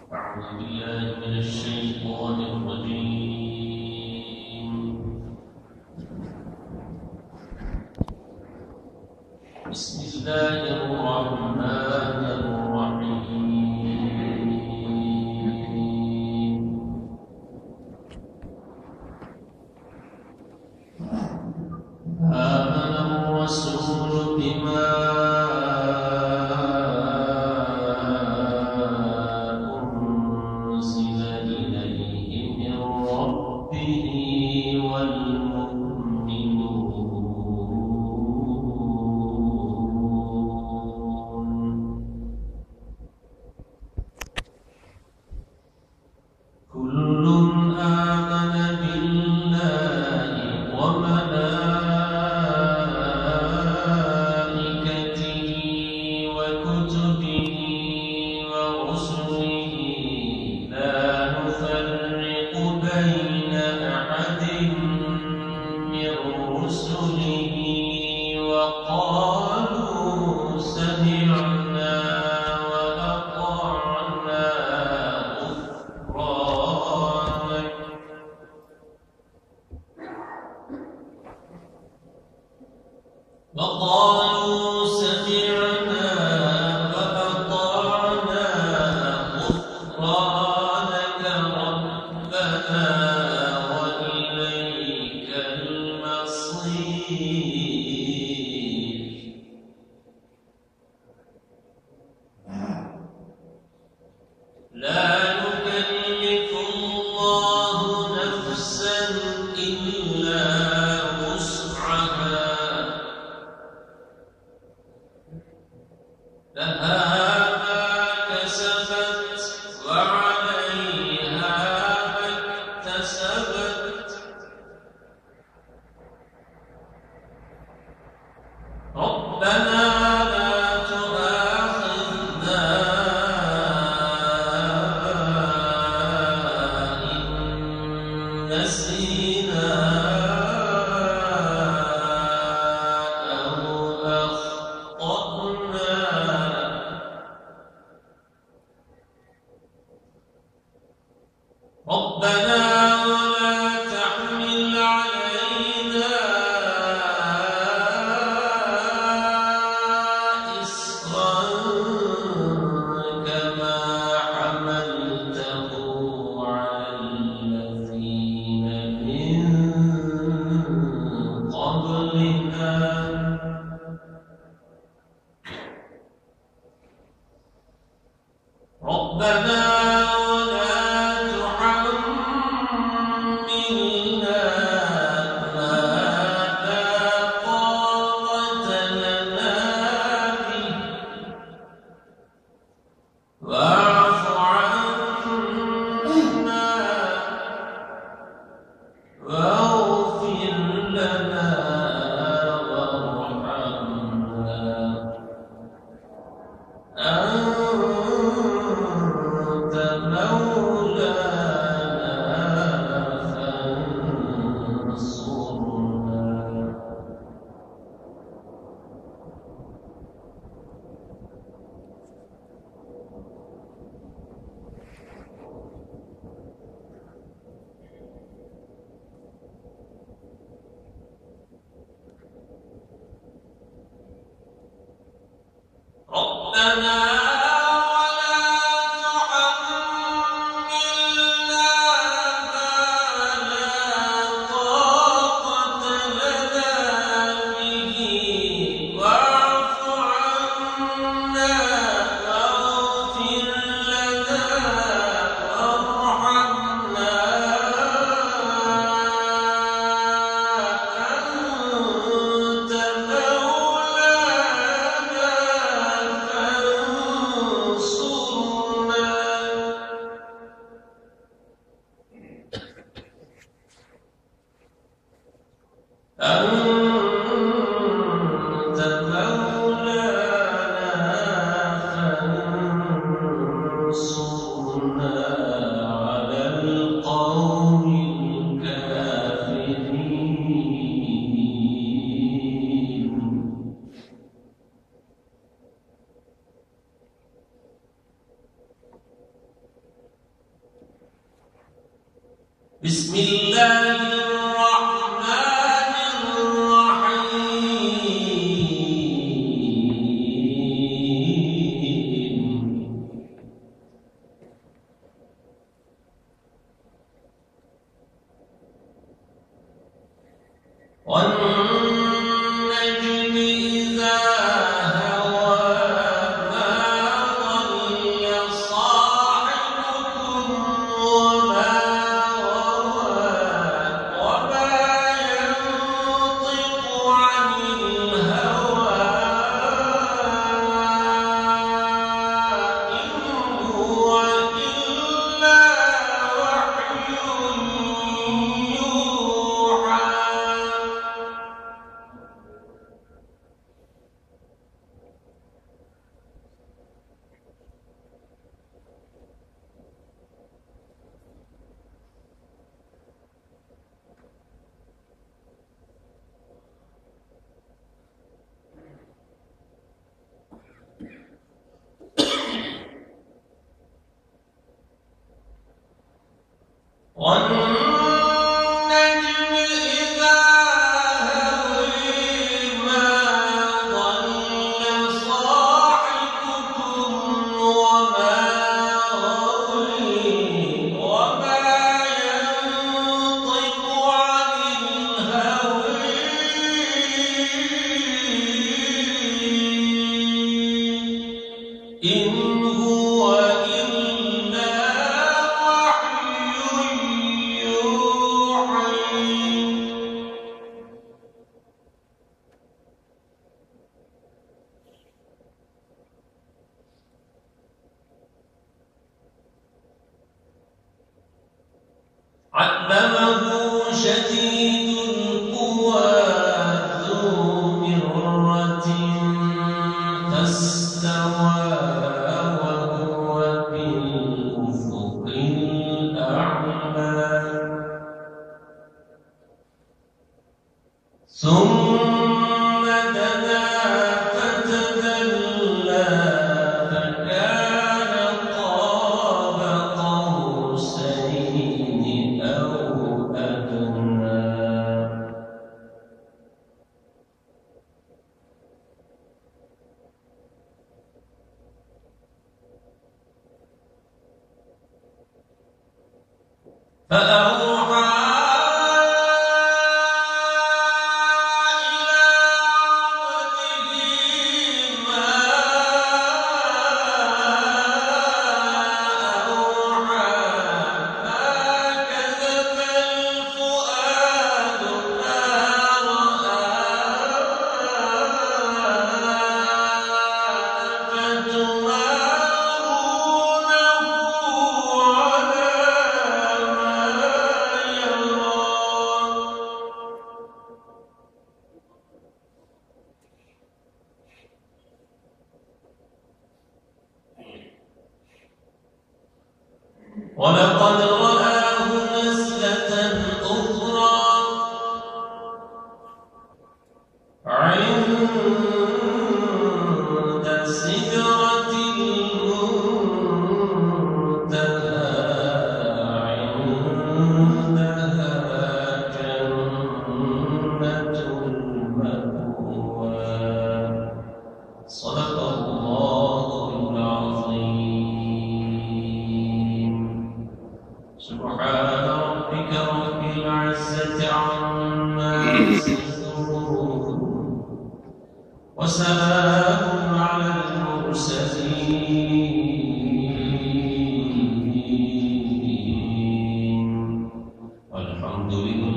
أعوذ بالله من الشيطان الرجيم. بسم الله الرحمن الرحيم. آمن الرسول بما أنزل إليه من ربه والمؤمنون كل آمن بالله وملائكته وكتبه ورسله لا نفرق بين أحد من رسله وقالوا سمعنا وأطعنا غفرانك ربنا وإليك المصير. لا يكلف الله نفسا إلا وسعها لها ما كسبت وعليها ما اكتسبت. ربنا لا تؤاخذنا إن نسينا أو أخطأنا. ربنا ولا تحمل علينا إصرا كما حملته على الذين من قبلنا. ربنا ولا تحملنا ما لا طاقة لنا به واعف عنا واغفر لنا وارحمنا أنت مولانا فانصرنا. ربنا أنت مولانا بسم الله الرحمن الرحيم والنجم إذا هوى ما ضل صاحبكم وما غوى وما ينطق عن الهوى إن هو إلا وحي يوحى والنجم إذا هوى ما ضل صاحبكم وما غوى وما ينطق عن الهوى إن هو إلا وحي يوحى علمه شديد القوى ذو مرة فاستوى وهو بالأفق الأعلى ثم دنا فتدلى فكان قاب قوسين أو أدنى فأوحى ولقد رآه نزلة أخرى عند سدرة المنتهى عندها جنة المأوى صدق الله العظيم سبحان ربك رب العزة عما يصفون وسلام على المرسلين والحمد لله